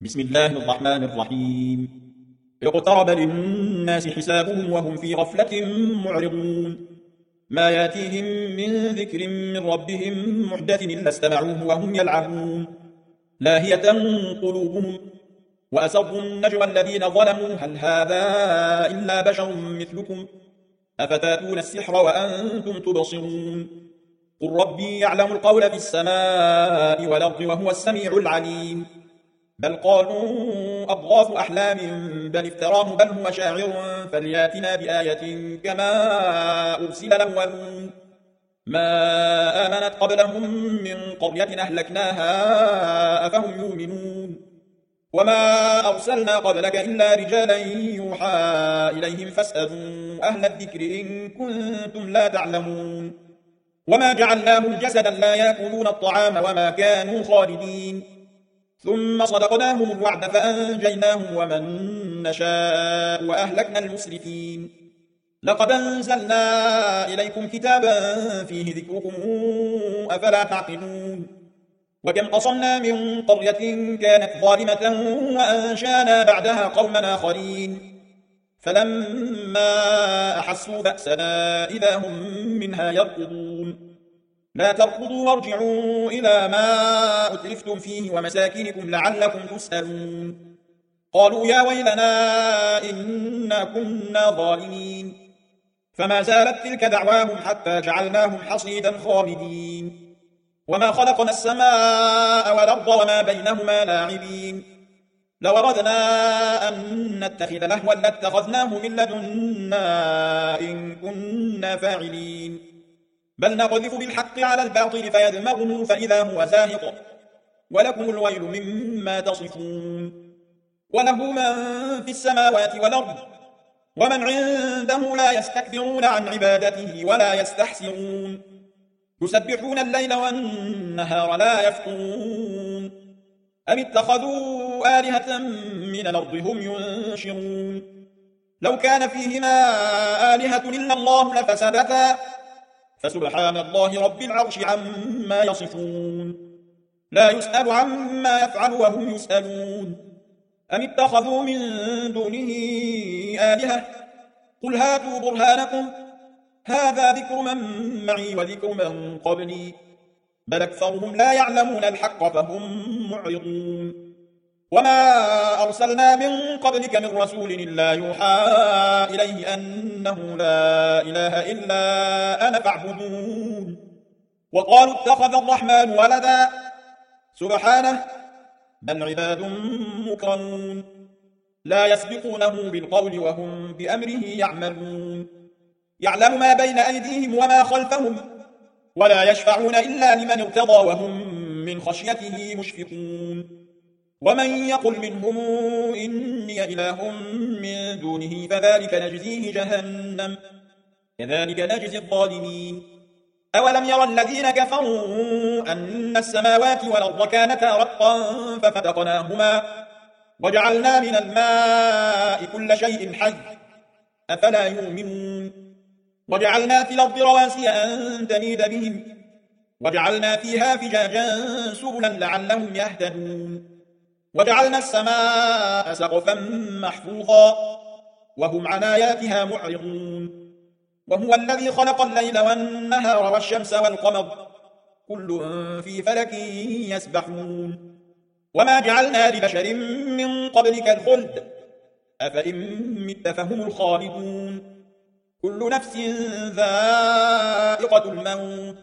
بسم الله الرحمن الرحيم. اقترب للناس حسابهم وهم في غفلة معرضون. ما ياتيهم من ذكر من ربهم محدث إلا استمعوه وهم يلعبون. لاهية قلوبهم وأسروا النجوى الذين ظلموا هل هذا إلا بشر مثلكم أفتاتون السحر وأنتم تبصرون. قل ربي يعلم القول في السماء والأرض وهو السميع العليم. بل قالوا أضغاث أحلام بل افتراه بل هو شاعر فلياتنا بآية كما أرسل الأولون. ما آمنت قبلهم من قرية أهلكناها أفهم يؤمنون. وما أرسلنا قبلك إلا رجالا يوحى إليهم فاسألوا أهل الذكر إن كنتم لا تعلمون. وما جعلناهم جسدا لا يأكلون الطعام وما كانوا خالدين. ثم صدقناهم الوعد فأنجيناهم ومن نشاء وأهلكنا المسرفين. لقد أنزلنا إليكم كتابا فيه ذكركم أفلا تعقلون. وكم قصمنا من قرية كانت ظالمة وأنشانا بعدها قوما آخرين فلما أحسوا بأسنا إذا هم منها يركضون. لا تركضوا وارجعوا إلى ما أترفتم فيه ومساكنكم لعلكم تسألون. قالوا يا ويلنا إنا كنا ظالمين. فما زالت تلك دعواهم حتى جعلناهم حصيدا خامدين. وما خلقنا السماء والأرض وما بينهما لاعبين. لو أردنا أن نتخذ لهوا لاتخذناه من لدنا إن كنا فاعلين. بل نقذف بالحق على الباطل فيدمغه فإذا هو زاهق ولكم الويل مما تصفون. وله من في السماوات والأرض ومن عنده لا يستكبرون عن عبادته ولا يستحسرون. يسبحون الليل والنهار لا يفترون. أم اتخذوا آلهة من الأرض هم ينشرون. لو كان فيهما آلهة إلا الله لفسدتا فسبحان الله رب العرش عما يصفون. لا يسأل عما يفعل وهم يسألون. أم اتخذوا من دونه آلهة قل هاتوا برهانكم هذا ذكر من معي وذكر من قبلي بل أكثرهم لا يعلمون الحق فهم معرضون. وما أرسلنا من قبلك من رسول إلا يوحى إليه أنه لا إله إلا أنا فاعبدون. وقالوا اتخذ الرحمن ولدا سبحانه بل عباد مكرمون. لا يسبقونه بالقول وهم بأمره يعملون. يعلم ما بين أيديهم وما خلفهم ولا يشفعون إلا لمن ارتضى وهم من خشيته مشفقون. ومن يقل منهم إني إله من دونه فذلك نجزيه جهنم كذلك نجزي الظالمين. أولم يرى الذين كفروا أن السماوات والأرض كانتا رتقا ففتقناهما وجعلنا من الماء كل شيء حي أفلا يؤمنون. وجعلنا في الأرض رواسي أن تميد بهم وجعلنا فيها فجاجا سبلا لعلهم يهتدون. وجعلنا السماء سقفا محفوظا وهم عن آياتها معرضون. وهو الذي خلق الليل والنهار والشمس والقمر كل في فلك يسبحون. وما جعلنا لبشر من قبلك الخلد أفإن مت فهم الخالدون. كل نفس ذائقة الموت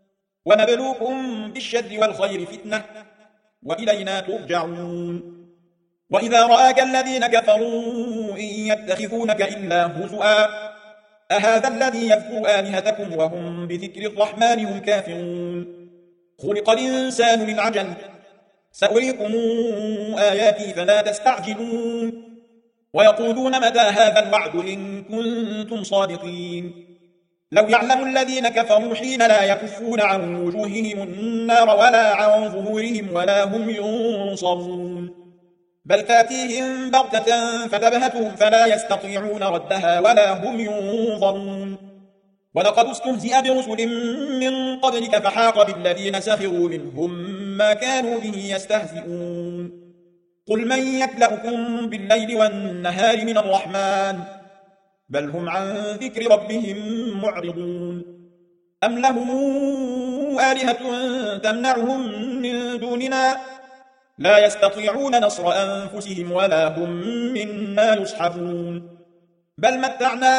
ونبلوكم بالشر والخير فتنة وإلينا ترجعون. وإذا رآك الذين كفروا إن يتخذونك إلا هزؤا أهذا الذي يذكر آلهتكم وهم بذكر الرحمن هم كافرون. خلق الإنسان من عجل سأريكم آياتي فلا تستعجلون. ويقولون متى هذا الوعد إن كنتم صادقين. لو يعلم الذين كفروا حين لا يكفون عن وجوههم النار ولا عن ظهورهم ولا هم ينصرون. بل تأتيهم بغتة فتبهتهم فلا يستطيعون ردها ولا هم ينظرون. ولقد استهزئ برسل من قبلك فحاق بالذين سخروا منهم ما كانوا به يستهزئون. قل من يكلأكم بالليل والنهار من الرحمن بل هم عن ذكر ربهم معرضون أم لهم آلهة تمنعهم من دوننا لا يستطيعون نصر أنفسهم ولا هم منا يصحبون بل متعنا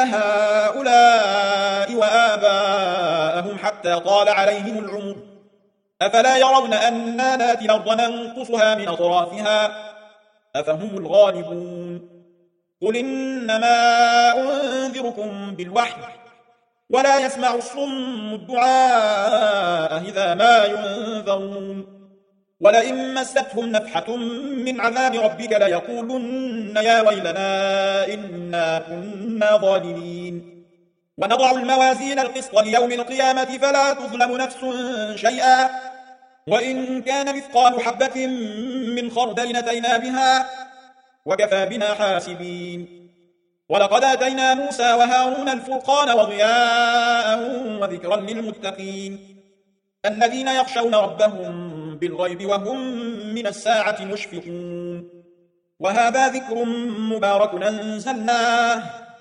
هؤلاء وآباءهم حتى طال عليهم العمر أفلا يرون أنا ناتي الأرض ننقصها من أطرافها أفهم الغالبون قل إنما أنذركم بالوحي ولا يسمع الصم الدعاء إذا ما ينذرون ولئن مستهم نفحة من عذاب ربك ليقولن يا ويلنا إنا كنا ظالمين ونضع الموازين القسط ليوم القيامة فلا تظلم نفس شيئا وإن كان مثقال حبة من خردل أتينا بها وكفى بنا حاسبين ولقد آتينا موسى وهارون الفرقان وضياء وذكرا للمتقين الذين يخشون ربهم بالغيب وهم من الساعة مشفقون وهذا ذكر مبارك أنزلناه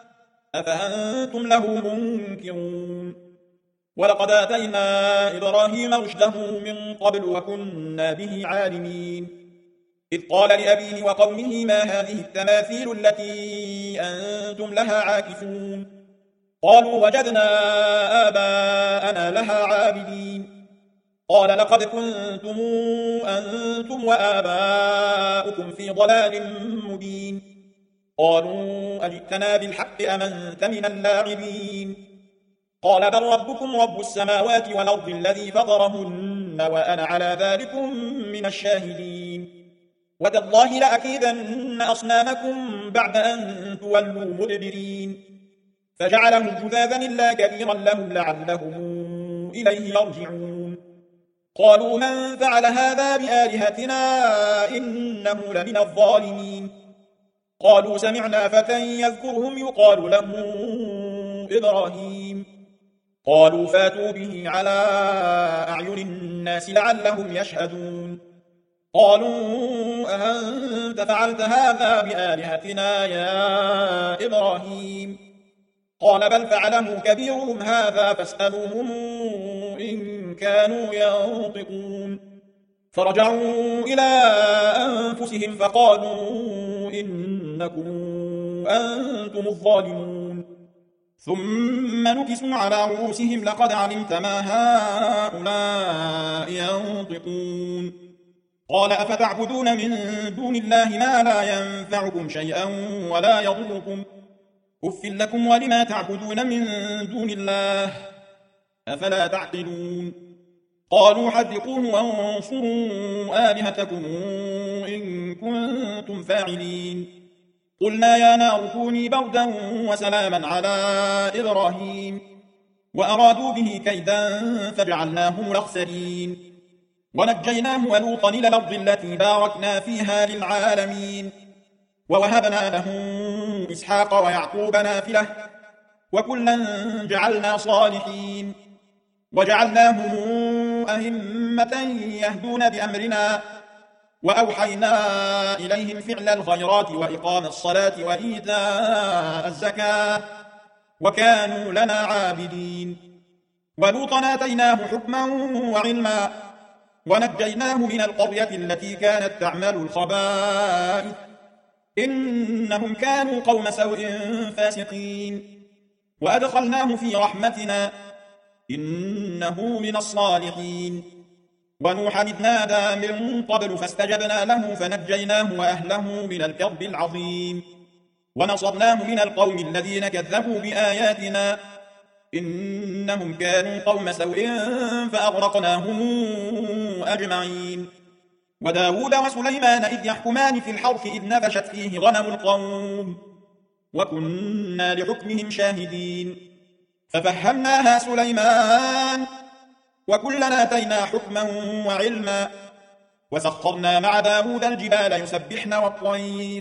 أفأنتم له منكرون ولقد آتينا إبراهيم رشده من قبل وكنا به عالمين إذ قال لأبيه وقومه ما هذه التماثيل التي أنتم لها عاكفون قالوا وجدنا آباءنا لها عابدين قال لقد كنتم أنتم وآباؤكم في ضلال مبين قالوا أجئتنا بالحق أم أنت من اللاعبين قال بل ربكم رب السماوات والأرض الذي فطرهن وأنا على ذلكم من الشاهدين وتالله لأكيدن أصنامكم بعد أن تولوا مدبرين فجعلهم جذاذا إلا كبيرا لهم لعلهم إليه يرجعون قالوا من فعل هذا بآلهتنا إنه لمن الظالمين قالوا سمعنا فتى يذكرهم يقال له إبراهيم قالوا فاتوا به على أعين الناس لعلهم يشهدون قالوا أأنت فعلت هذا بآلهتنا يا إبراهيم قال بل فعله كبيرهم هذا فاسألوهم إن كانوا ينطقون فرجعوا إلى أنفسهم فقالوا إنكم أنتم الظالمون ثم نكسوا على رؤوسهم لقد علمت ما هؤلاء ينطقون قال أفتعبدون من دون الله ما لا ينفعكم شيئا ولا يضركم أف لكم ولما تعبدون من دون الله أفلا تعقلون قالوا حرقوه وانصروا آلهتكم إن كنتم فاعلين قلنا يا نار كوني بردا وسلاما على إبراهيم وأرادوا به كيدا فجعلناهم الأخسرين ونجيناه ولوطا إلى الأرض التي باركنا فيها للعالمين ووهبنا له إسحاق ويعقوب نافلة وكلا جعلنا صالحين وجعلناهم أئمة يهدون بأمرنا وأوحينا إليهم فعل الخيرات وإقام الصلاة وإيتاء الزكاة وكانوا لنا عابدين ولوطا آتيناه حكما وعلما ونجيناه من القرية التي كانت تعمل الخبائث إنهم كانوا قوم سوء فاسقين وأدخلناه في رحمتنا إنه من الصالحين ونوحا إذ نادى من قبل فاستجبنا له فنجيناه وأهله من الكرب العظيم ونصرناه من القوم الذين كذبوا بآياتنا إنهم كانوا قوم سوء فأغرقناهم أجمعين وداود وسليمان إذ يحكمان في الحرث إذ نفشت فيه غنم القوم وكنا لحكمهم شاهدين ففهمناها سليمان وكلنا آتينا حكما وعلما وسخرنا مع داود الجبال يسبحن والطير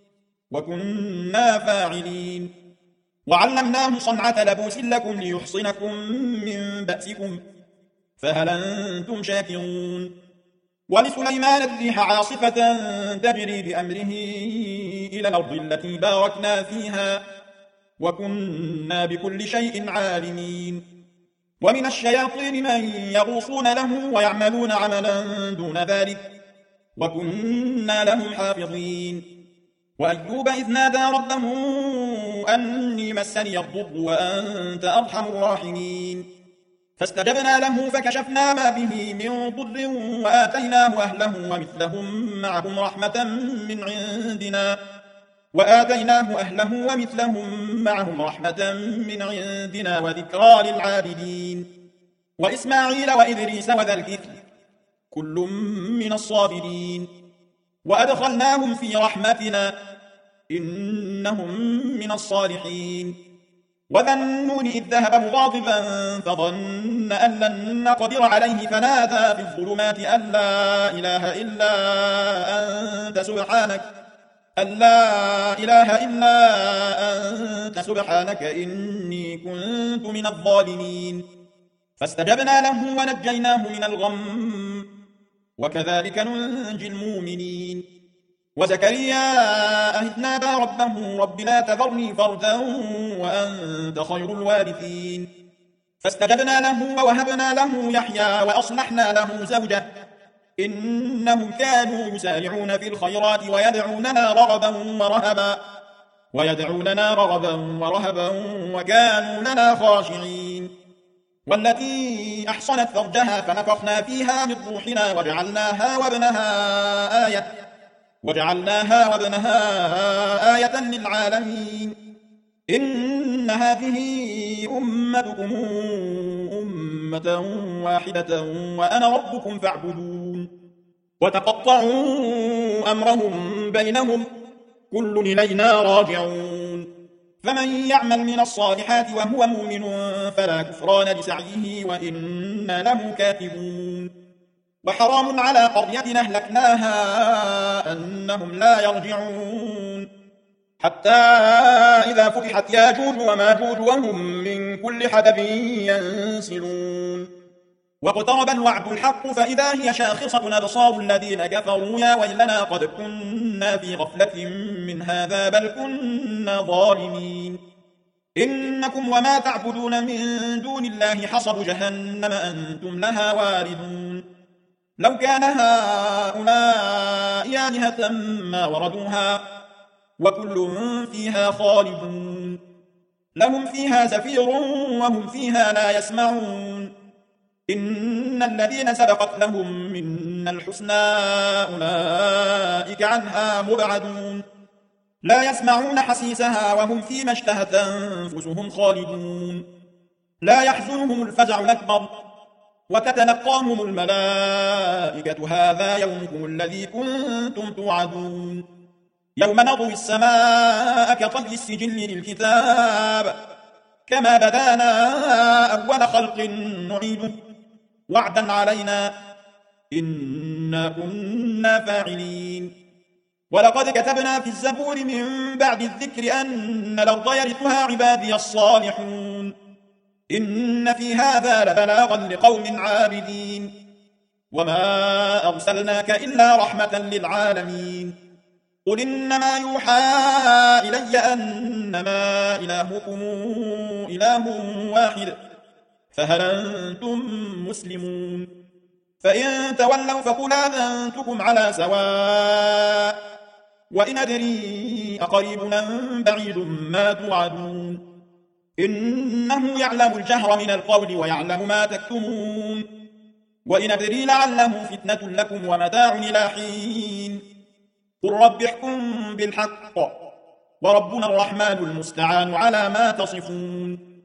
وكنا فاعلين وعلمناه صنعة لبوس لكم ليحصنكم من بأسكم فهل أنتم شاكرون ولسليمان الريح عاصفة تجري بأمره إلى الأرض التي باركنا فيها وكنا بكل شيء عالمين ومن الشياطين من يغوصون له ويعملون عملا دون ذلك وكنا لهم حافظين وأيوب إذ نادى ربه أني مسني الضر وأنت أرحم الراحمين فاستجبنا له فكشفنا ما به من ضر وآتيناه أهله ومثلهم معهم رحمة من عندنا وذكرى للعابدين وإسماعيل وإدريس وذا الكفل كل من الصابرين وأدخلناهم في رحمتنا إنهم من الصالحين وذا النون إذ ذهب مغاضبا فظن أن لن نقدر عليه فنادى في الظلمات أن لا إله إلا أنت سبحانك إني كنت من الظالمين فاستجبنا له ونجيناه من الغم وكذلك ننجي المؤمنين وزكريا إذ نادى ربه رب لا تذرني فردا وأنت خير الوارثين فاستجبنا له ووهبنا له يحيى وأصلحنا له زوجه إنهم كانوا يسارعون في الخيرات ويدعوننا رغبا ورهبا وكانوا لنا خاشعين والتي أحصنت فرجها فنفخنا فيها من روحنا وجعلناها وابنها آية للعالمين إن هذه أمتكم أمة واحدة وأنا ربكم فاعبدون وتقطعوا أمرهم بينهم كل إلينا راجعون فمن يعمل من الصالحات وهو مؤمن فلا كفران لسعيه وإنا له كاتبون وحرام على قرية أهلكناها أنهم لا يرجعون حتى إذا فتحت ياجوج وماجوج وهم من كل حدب ينسلون واقترب الوعد الحق فإذا هي شاخصة أبصار الذين كفروا يا ويلنا قد كنا في غفلة من هذا بل كنا ظالمين إنكم وما تعبدون من دون الله حصب جهنم أنتم لها واردون لو كان هؤلاء آلهة ما وردوها وكل فيها خالدون لهم فيها زفير وهم فيها لا يسمعون إن الذين سبقت لهم منا الحسنى أولئك عنها مبعدون لا يسمعون حسيسها وهم فيما اشتهت أنفسهم خالدون لا يحزنهم الفزع الأكبر وتتلقاهم الملائكة هذا يومكم الذي كنتم توعدون يوم نطوي السماء كطي السجل للكتاب كما بدانا أول خلق نعيده وعدا علينا إنا كنا فاعلين ولقد كتبنا في الزبور من بعد الذكر أن الأرض يرثها عبادي الصالحون إن في هذا لبلاغا لقوم عابدين وما أرسلناك إلا رحمة للعالمين قل إنما يوحى إلي أنما إلهكم إله واحد فهل أنتم مسلمون فإن تولوا فقل آذنتكم على سواء وإن أدري أقريب أم بعيد ما توعدون إنه يعلم الجهر من القول ويعلم ما تكتمون وإن أدري لعله فتنة لكم ومتاع إلى حين قل رب احكم بالحق وربنا الرحمن المستعان على ما تصفون